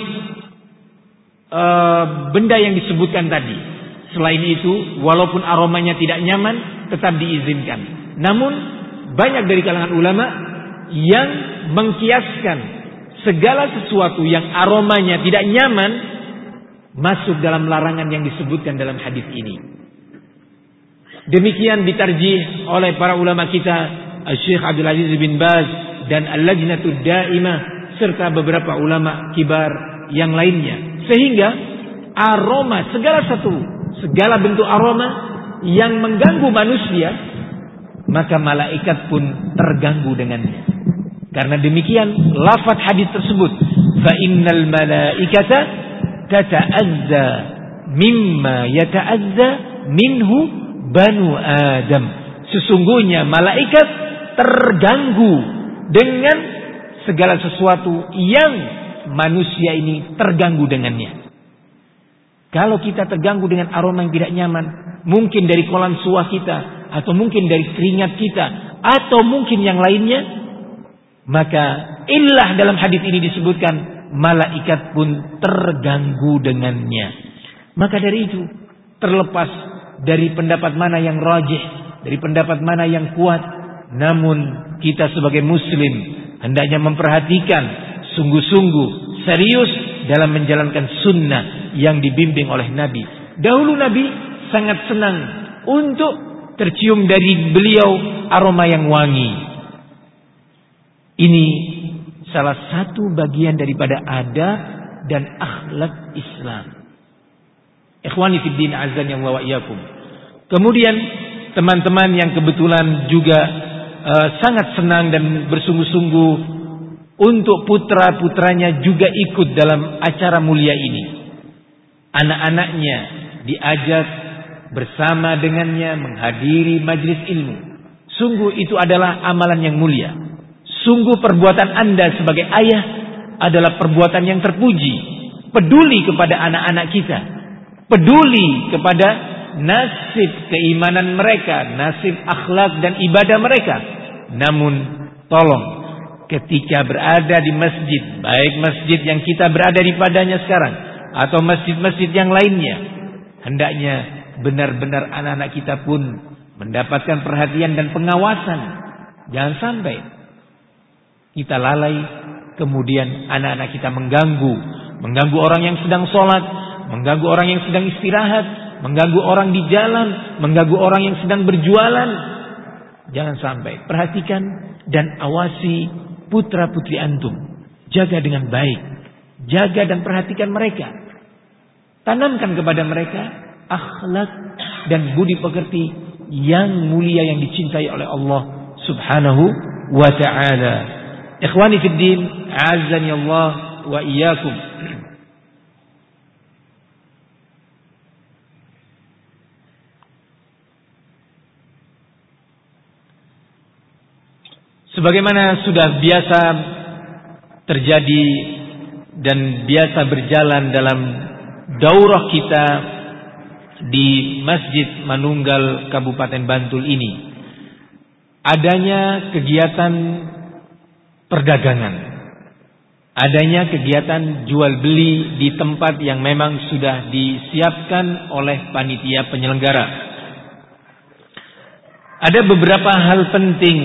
uh, benda yang disebutkan tadi. Selain itu, walaupun aromanya tidak nyaman, tetap diizinkan. Namun, banyak dari kalangan ulama yang mengkiaskan segala sesuatu yang aromanya tidak nyaman masuk dalam larangan yang disebutkan dalam hadis ini. Demikian ditarjih oleh para ulama kita, Syekh Abdul Aziz bin Baz dan Al-Lajnatud Daimah serta beberapa ulama kibar yang lainnya. Sehingga aroma, segala satu, segala bentuk aroma yang mengganggu manusia, maka malaikat pun terganggu dengannya. Karena demikian lafaz hadis tersebut, fa innal malaikata tata'azza mimma yata'azza minhu banu Adam. Sesungguhnya malaikat terganggu dengan segala sesuatu yang manusia ini terganggu dengannya. Kalau kita terganggu dengan aroma yang tidak nyaman, mungkin dari kolam suah kita, atau mungkin dari keringat kita, atau mungkin yang lainnya, maka illah dalam hadis ini disebutkan malaikat pun terganggu dengannya. Maka dari itu, terlepas dari pendapat mana yang rajih, dari pendapat mana yang kuat, namun kita sebagai muslim hendaknya memperhatikan sungguh-sungguh serius dalam menjalankan sunnah yang dibimbing oleh Nabi. Dahulu Nabi sangat senang untuk tercium dari beliau aroma yang wangi. Ini salah satu bagian daripada adab dan akhlak Islam. Ikhwani fid din azan wa iyyakum. Kemudian teman-teman yang kebetulan juga uh, sangat senang dan bersungguh-sungguh untuk putra-putranya juga ikut dalam acara mulia ini. Anak-anaknya diajak bersama dengannya menghadiri majelis ilmu. Sungguh itu adalah amalan yang mulia. Sungguh perbuatan Anda sebagai ayah adalah perbuatan yang terpuji. Peduli kepada anak-anak kita. Peduli kepada nasib keimanan mereka, nasib akhlak dan ibadah mereka. Namun tolong, ketika berada di masjid, baik masjid yang kita berada di padanya sekarang atau masjid-masjid yang lainnya, hendaknya benar-benar anak-anak kita pun mendapatkan perhatian dan pengawasan. Jangan sampai kita lalai, kemudian anak-anak kita mengganggu, mengganggu orang yang sedang sholat, mengganggu orang yang sedang istirahat, mengganggu orang di jalan, mengganggu orang yang sedang berjualan. Jangan sampai. Perhatikan dan awasi putra-putri antum. Jaga dengan baik. Jaga dan perhatikan mereka. Tanamkan kepada mereka akhlak dan budi pekerti yang mulia yang dicintai oleh Allah Subhanahu wa ta'ala. Ikhwani fid din, azani Allah wa iyyakum. Sebagaimana sudah biasa terjadi dan biasa berjalan dalam daurah kita di Masjid Manunggal Kabupaten Bantul ini, adanya kegiatan perdagangan, adanya kegiatan jual beli di tempat yang memang sudah disiapkan oleh panitia penyelenggara. Ada beberapa hal penting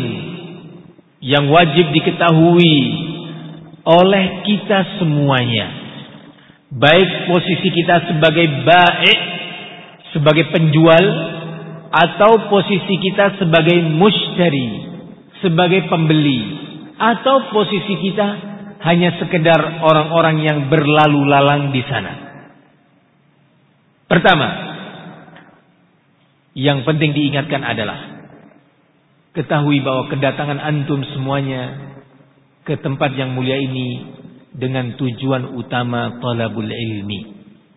yang wajib diketahui oleh kita semuanya. baik posisi kita sebagai baik, sebagai penjual, atau posisi kita sebagai mushtari, sebagai pembeli, atau posisi kita hanya sekedar orang-orang yang berlalu lalang di sana. Pertama, yang penting diingatkan adalah ketahui bahwa kedatangan antum semuanya ke tempat yang mulia ini dengan tujuan utama talabul ilmi,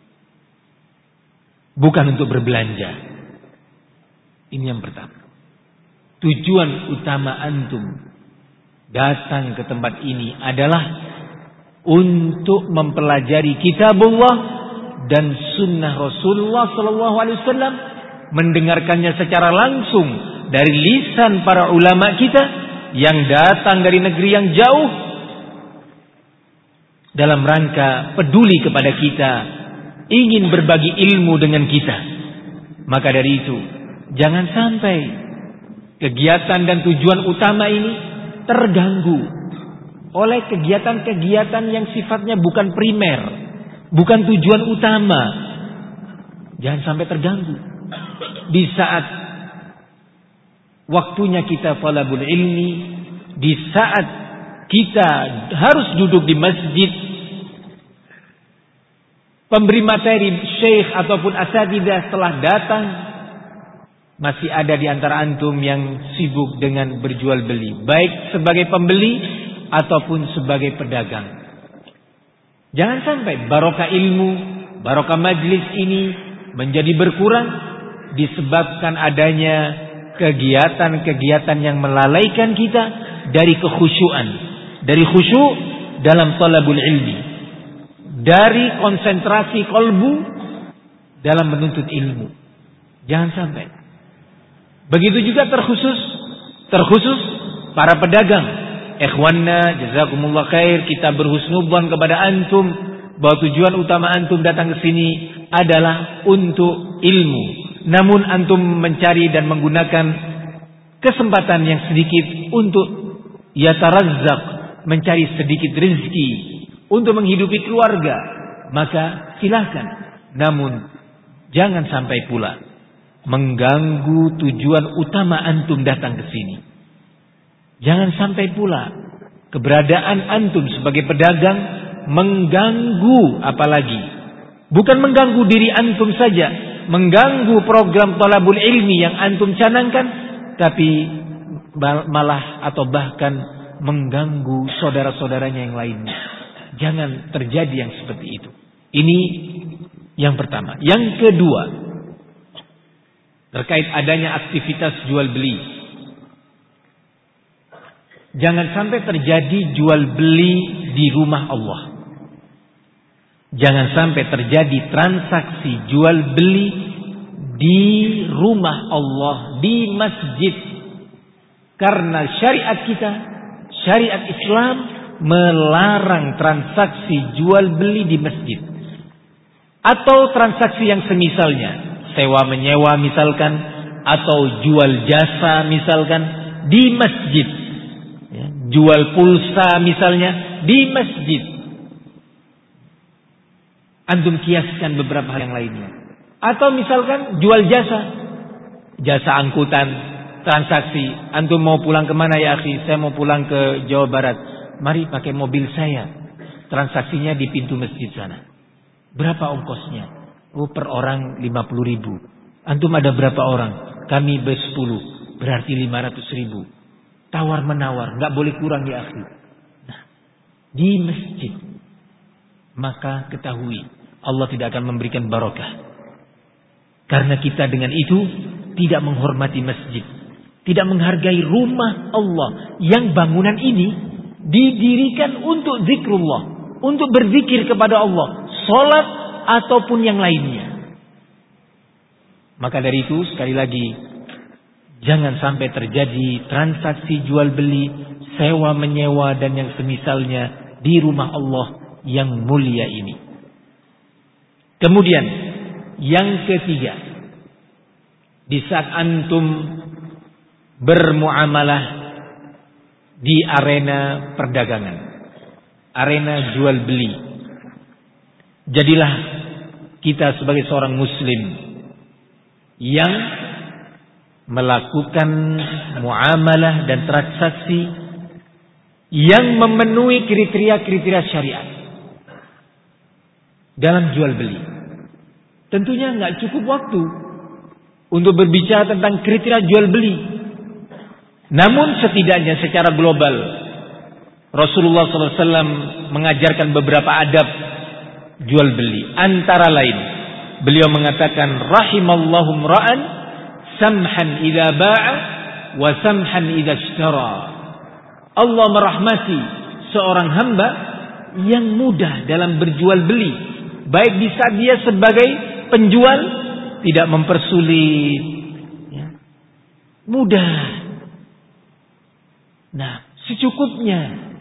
bukan untuk berbelanja. Ini yang pertama. Tujuan utama antum datang ke tempat ini adalah untuk mempelajari kitabullah dan sunnah Rasulullah sallallahu alaihi wasallam, mendengarkannya secara langsung dari lisan para ulama kita yang datang dari negeri yang jauh dalam rangka peduli kepada kita, ingin berbagi ilmu dengan kita. Maka dari itu, jangan sampai kegiatan dan tujuan utama ini terganggu oleh kegiatan-kegiatan yang sifatnya bukan primer, bukan tujuan utama. Jangan sampai terganggu. Di saat waktunya kita talabul ilmi, di saat kita harus duduk di masjid, pemberi materi, syekh ataupun asatidzah telah datang, masih ada di antara antum yang sibuk dengan berjual beli, baik sebagai pembeli ataupun sebagai pedagang. Jangan sampai barokah ilmu, barokah majlis ini menjadi berkurang disebabkan adanya kegiatan-kegiatan yang melalaikan kita dari kekhusyuan, dari khusyuk dalam talabul ilmi, dari konsentrasi qalbu dalam menuntut ilmu. Jangan sampai. Begitu juga terkhusus terkhusus para pedagang. Ikhwanna, jazakumullah khair, kita berhusnudzon kepada antum bahwa tujuan utama antum datang ke sini adalah untuk ilmu. Namun antum mencari dan menggunakan kesempatan yang sedikit untuk yatarazzaq, mencari sedikit rezeki untuk menghidupi keluarga, maka silahkan. Namun jangan sampai pula mengganggu tujuan utama antum datang ke sini. Jangan sampai pula keberadaan antum sebagai pedagang mengganggu, apalagi bukan mengganggu diri antum saja, mengganggu program talabul ilmi yang antum canangkan, tapi malah atau bahkan mengganggu saudara-saudaranya yang lainnya. Jangan terjadi yang seperti itu. Ini yang pertama. Yang kedua, terkait adanya aktivitas jual beli. Jangan sampai terjadi jual beli di rumah Allah. Jangan sampai terjadi transaksi jual beli di rumah Allah, di masjid. Karena syariat kita, syariat Islam melarang transaksi jual beli di masjid. Atau transaksi yang semisalnya, sewa menyewa misalkan, atau jual jasa misalkan di masjid. Ya, jual pulsa misalnya di masjid. Antum kiaskan beberapa hal yang lainnya. Atau misalkan jual jasa, jasa angkutan, transaksi. Antum mau pulang kemana ya akhi? Saya mau pulang ke Jawa Barat. Mari pakai mobil saya. Transaksinya di pintu masjid sana. Berapa ongkosnya? Oh, per orang lima puluh ribu. Antum ada berapa orang? Kami bersepuluh. Berarti lima ratus ribu. Tawar menawar. Gak boleh kurang ya akhi. Nah, di masjid. Maka ketahui Allah tidak akan memberikan barokah. Karena kita dengan itu tidak menghormati masjid. Tidak menghargai rumah Allah. Yang bangunan ini didirikan untuk zikrullah. Untuk berzikir kepada Allah. Salat ataupun yang lainnya. Maka dari itu sekali lagi, jangan sampai terjadi transaksi jual beli, sewa menyewa dan yang semisalnya di rumah Allah yang mulia ini. Kemudian yang ketiga, di saat antum bermuamalah di arena perdagangan, arena jual beli, Jadilah kita sebagai seorang muslim yang melakukan muamalah dan transaksi yang memenuhi kriteria-kriteria syariat dalam jual beli. Tentunya nggak cukup waktu untuk berbicara tentang kriteria jual beli. Namun setidaknya secara global Rasulullah shallallahu alaihi wasallam mengajarkan beberapa adab jual beli. Antara lain beliau mengatakan rahimallahu ra'an samhan idza ba'a wa samhan idza ishtara. Allah merahmati seorang hamba yang mudah dalam berjual beli, baik di saat dia sebagai penjual tidak mempersulit, ya. Mudah. Nah, secukupnya.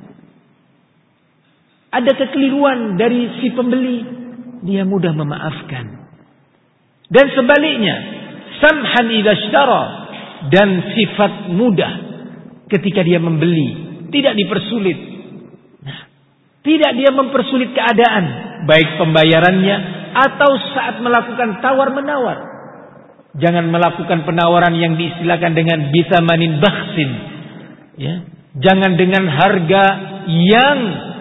Ada kekeliruan dari si pembeli, dia mudah memaafkan. Dan sebaliknya, samhan idza ishtara, dan sifat mudah ketika dia membeli, tidak dipersulit. Nah, tidak dia mempersulit keadaan, baik pembayarannya atau saat melakukan tawar-menawar. Jangan melakukan penawaran yang diistilahkan dengan bisamanin bakhsin, ya. Jangan dengan harga yang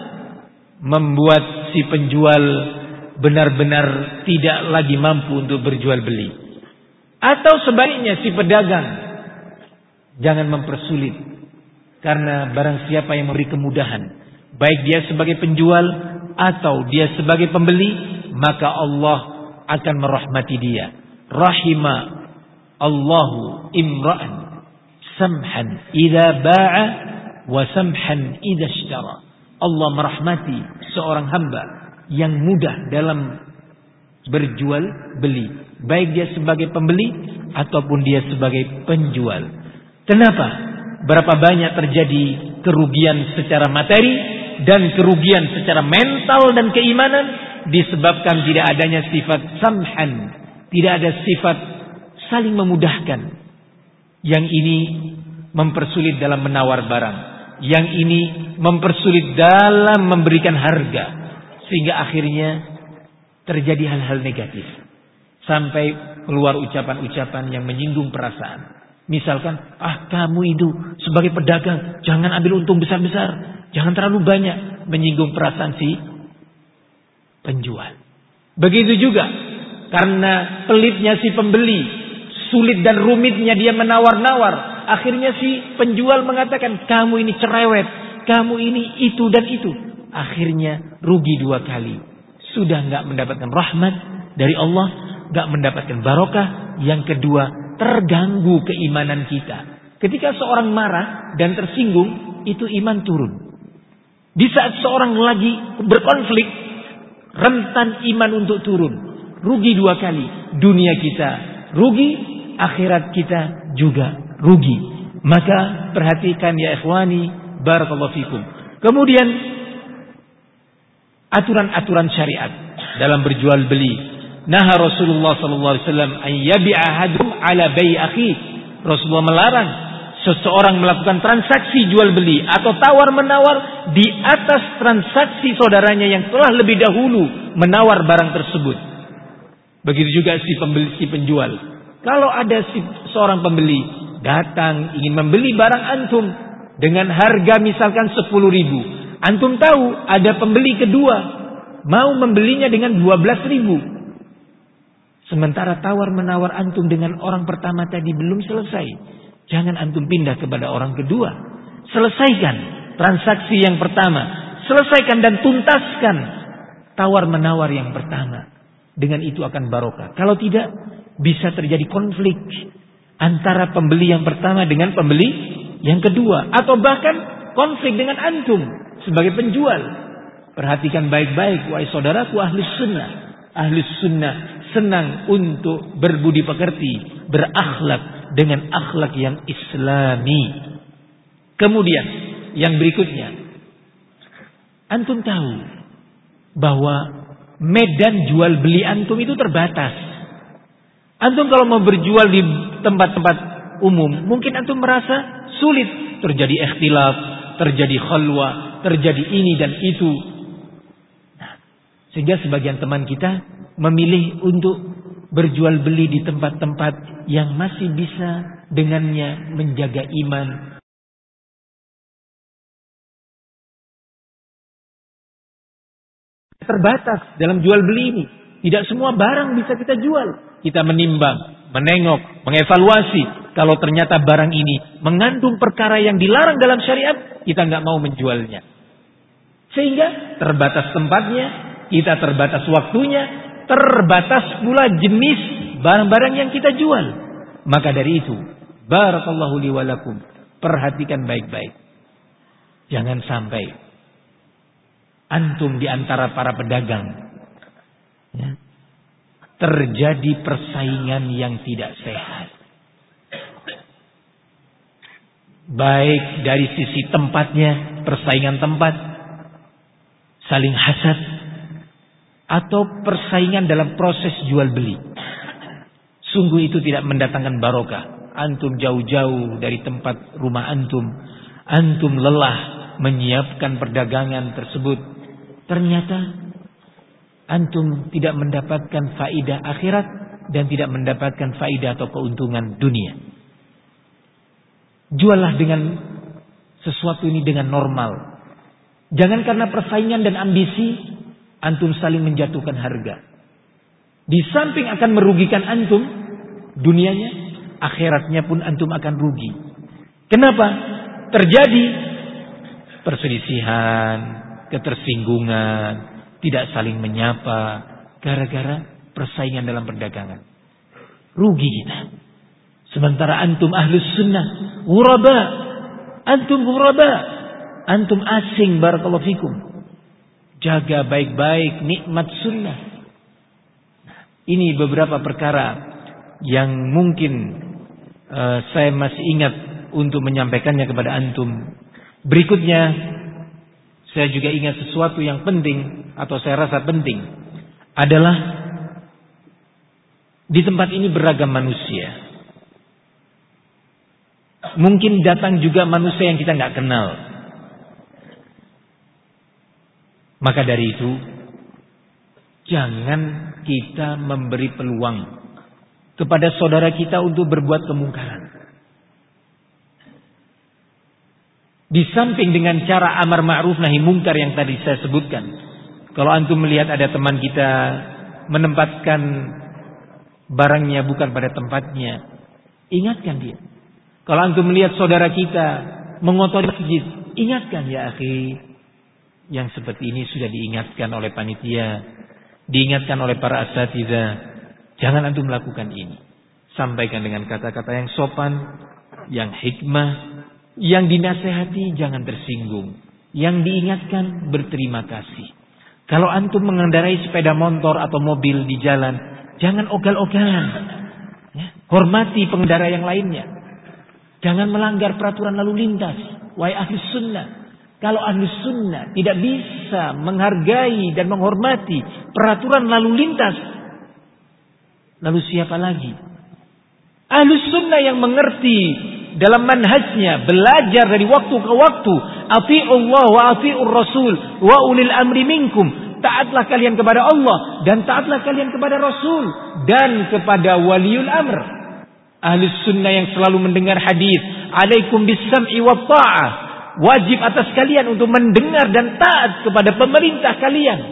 membuat si penjual benar-benar tidak lagi mampu untuk berjual beli. Atau sebaliknya si pedagang, jangan mempersulit. Karena barang siapa yang memberi kemudahan, baik dia sebagai penjual atau dia sebagai pembeli, maka Allah akan merahmati dia. Rahima Allahu imra'an samhan idza ba'a wa samhan idza ishtara. Allah merahmati seorang hamba yang mudah dalam berjual beli, baik dia sebagai pembeli ataupun dia sebagai penjual. Kenapa? Berapa banyak terjadi kerugian secara materi dan kerugian secara mental dan keimanan disebabkan tidak adanya sifat samhan, tidak ada sifat saling memudahkan. Yang ini mempersulit dalam menawar barang, yang ini mempersulit dalam memberikan harga, sehingga akhirnya terjadi hal-hal negatif sampai keluar ucapan-ucapan yang menyinggung perasaan. Misalkan, ah kamu itu sebagai pedagang jangan ambil untung besar-besar, jangan terlalu banyak, menyinggung perasaan si penjual. Begitu juga karena pelitnya si pembeli, sulit dan rumitnya dia menawar-nawar, akhirnya si penjual mengatakan kamu ini cerewet, kamu ini itu dan itu. Akhirnya rugi dua kali. Sudah nggak mendapatkan rahmat dari Allah, nggak mendapatkan barokah. Yang kedua, terganggu keimanan kita. Ketika seorang marah dan tersinggung, itu iman turun. Di saat seorang lagi berkonflik, rentan iman untuk turun. Rugi dua kali. Dunia kita rugi, akhirat kita juga rugi. Maka perhatikan ya ikhwani, barakallahu fikum. Kemudian aturan-aturan syariat dalam berjual beli. Naha Rasulullah sallallahu alaihi wasallam an yabi'a ahadum ala bai' akhi. Rasulullah melarang seseorang melakukan transaksi jual beli atau tawar-menawar di atas transaksi saudaranya yang telah lebih dahulu menawar barang tersebut. Begitu juga si pembeli, si penjual. Kalau ada si, seorang pembeli datang ingin membeli barang antum dengan harga misalkan sepuluh ribu. Antum tahu ada pembeli kedua mau membelinya dengan dua belas ribu. Sementara tawar-menawar antum dengan orang pertama tadi belum selesai. Jangan antum pindah kepada orang kedua. Selesaikan transaksi yang pertama. Selesaikan dan tuntaskan tawar-menawar yang pertama. Dengan itu akan barokah. Kalau tidak, bisa terjadi konflik antara pembeli yang pertama dengan pembeli yang kedua. Atau bahkan konflik dengan antum sebagai penjual. Perhatikan baik-baik, wahai saudaraku ahli sunnah. Ahli sunnah senang untuk berbudi pekerti, berakhlak dengan akhlak yang islami. Kemudian yang berikutnya, antum tahu bahwa medan jual beli antum itu terbatas. Antum kalau mau berjual di tempat-tempat umum, mungkin antum merasa sulit, terjadi ikhtilaf, terjadi khalwa, terjadi ini dan itu. Nah, Sehingga sebagian teman kita memilih untuk berjual beli di tempat-tempat yang masih bisa dengannya menjaga iman. Terbatas dalam jual beli ini. Tidak semua barang bisa kita jual. Kita menimbang, menengok, mengevaluasi. Kalau ternyata barang ini mengandung perkara yang dilarang dalam syariat, kita nggak mau menjualnya. Sehingga terbatas tempatnya, kita terbatas waktunya, terbatas pula jenis barang-barang yang kita jual. Maka dari itu, barakallahu li wa lakum, perhatikan baik-baik. Jangan sampai antum di antara para pedagang, ya, terjadi persaingan yang tidak sehat. Baik dari sisi tempatnya, persaingan tempat, saling hasad, atau persaingan dalam proses jual beli. Sungguh itu tidak mendatangkan barokah. Antum jauh-jauh dari tempat rumah antum, antum lelah menyiapkan perdagangan tersebut. Ternyata antum tidak mendapatkan faidah akhirat dan tidak mendapatkan faidah atau keuntungan dunia. Juallah dengan sesuatu ini dengan normal. Jangan karena persaingan dan ambisi antum saling menjatuhkan harga. Di samping akan merugikan antum dunianya, akhiratnya pun antum akan rugi. Kenapa? Terjadi perselisihan, ketersinggungan, tidak saling menyapa gara-gara persaingan dalam perdagangan. Rugi kita. Sementara antum ahlus sunnah, ghuraba, antum ghuraba, antum asing, barakallahu fikum. Jaga baik-baik nikmat sunnah. Ini beberapa perkara yang mungkin uh, saya masih ingat untuk menyampaikannya kepada antum. Berikutnya, saya juga ingat sesuatu yang penting atau saya rasa penting adalah di tempat ini beragam manusia. Mungkin datang juga manusia yang kita nggak kenal. Maka dari itu, jangan kita memberi peluang kepada saudara kita untuk berbuat kemungkaran. Di samping dengan cara amar ma'ruf nahi mungkar yang tadi saya sebutkan. Kalau antum melihat ada teman kita menempatkan barangnya bukan pada tempatnya, ingatkan dia. Kalau antum melihat saudara kita mengotori masjid, ingatkan, ya akhi. Yang seperti ini sudah diingatkan oleh panitia, diingatkan oleh para asatidzah. Jangan antum melakukan ini. Sampaikan dengan kata-kata yang sopan, yang hikmah, yang dinasehati jangan tersinggung, yang diingatkan berterima kasih. Kalau antum mengendarai sepeda motor atau mobil di jalan, jangan ogal-ogalan. Ya, hormati pengendara yang lainnya. Jangan melanggar peraturan lalu lintas. Wahai ahli sunnah, kalau ahli sunnah tidak bisa menghargai dan menghormati peraturan lalu lintas, lalu siapa lagi? Ahli sunnah yang mengerti dalam manhajnya, belajar dari waktu ke waktu. Ati'ullah wa ati'ur rasul wa ulil amri minkum. Taatlah kalian kepada Allah dan taatlah kalian kepada Rasul dan kepada waliul amr. Ahli sunnah yang selalu mendengar hadis, alaikum bis-sam'i wa ta'ah. Wajib atas kalian untuk mendengar dan taat kepada pemerintah kalian.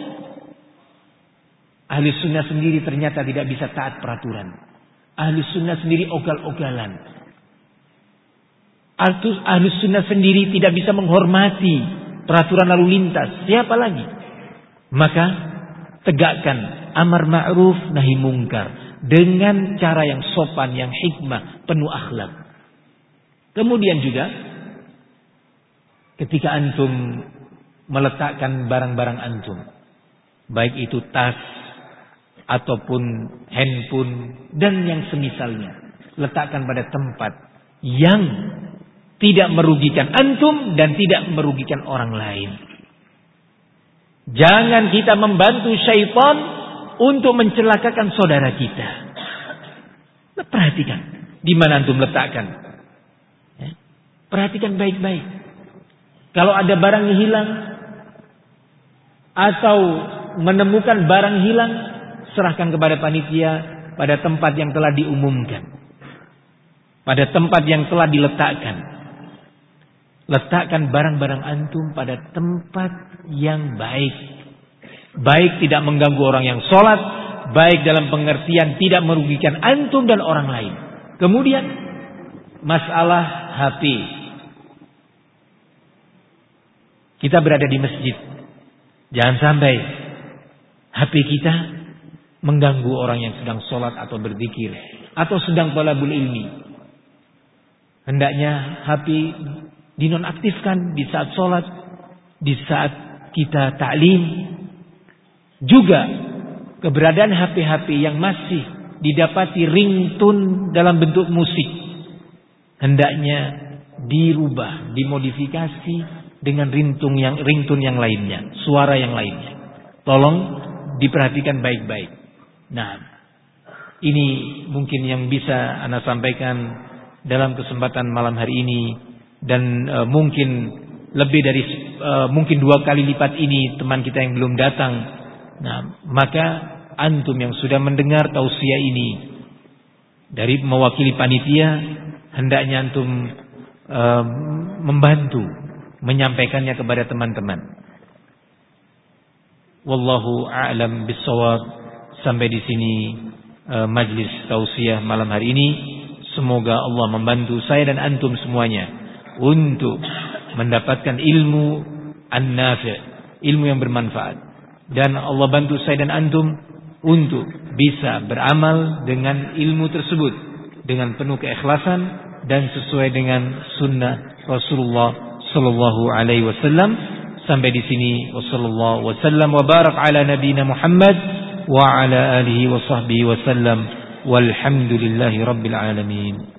Ahli sunnah sendiri ternyata tidak bisa taat peraturan. Ahli sunnah sendiri ogal-ogalan. Ahli sunnah sendiri tidak bisa menghormati peraturan lalu lintas. Siapa lagi? Maka tegakkan amar ma'ruf nahi mungkar dengan cara yang sopan, yang hikmah, penuh akhlak. Kemudian juga ketika antum meletakkan barang-barang antum, baik itu tas ataupun handphone dan yang semisalnya, letakkan pada tempat yang tidak merugikan antum dan tidak merugikan orang lain. Jangan kita membantu syaitan untuk mencelakakan saudara kita. Perhatikan di mana antum letakkan. Ya. Perhatikan baik-baik. Kalau ada barang yang hilang atau menemukan barang hilang, serahkan kepada panitia pada tempat yang telah diumumkan, pada tempat yang telah diletakkan. Letakkan barang-barang antum pada tempat yang baik. Baik tidak mengganggu orang yang sholat, baik dalam pengertian tidak merugikan antum dan orang lain. Kemudian masalah H P. Kita berada di masjid, jangan sampai H P kita mengganggu orang yang sedang sholat atau berzikir atau sedang thalabul ilmi. Hendaknya H P dinonaktifkan di saat sholat, di saat kita ta'lim. Juga keberadaan H P-H P yang masih didapati ringtone dalam bentuk musik, hendaknya dirubah, dimodifikasi dengan ringtone yang ringtone yang lainnya, suara yang lainnya. Tolong diperhatikan baik-baik. Nah, ini mungkin yang bisa Ana sampaikan dalam kesempatan malam hari ini, dan e, mungkin lebih dari e, mungkin dua kali lipat ini teman kita yang belum datang. Nah, maka antum yang sudah mendengar tausiah ini dari mewakili panitia, hendaknya antum e, membantu menyampaikannya kepada teman-teman. Wallahu a'lam bissawab. Sampai di sini uh, majlis tausiah malam hari ini. Semoga Allah membantu saya dan antum semuanya untuk mendapatkan ilmu an-nafi', ilmu yang bermanfaat. Dan Allah bantu saya dan antum untuk bisa beramal dengan ilmu tersebut dengan penuh keikhlasan dan sesuai dengan sunnah Rasulullah sallallahu alaihi wasallam. Sampai di sini wassallallahu wasallam wa barak ala nabiyina Muhammad wa ala alihi wa sahbihi wasallam walhamdulillahi rabbil alamin.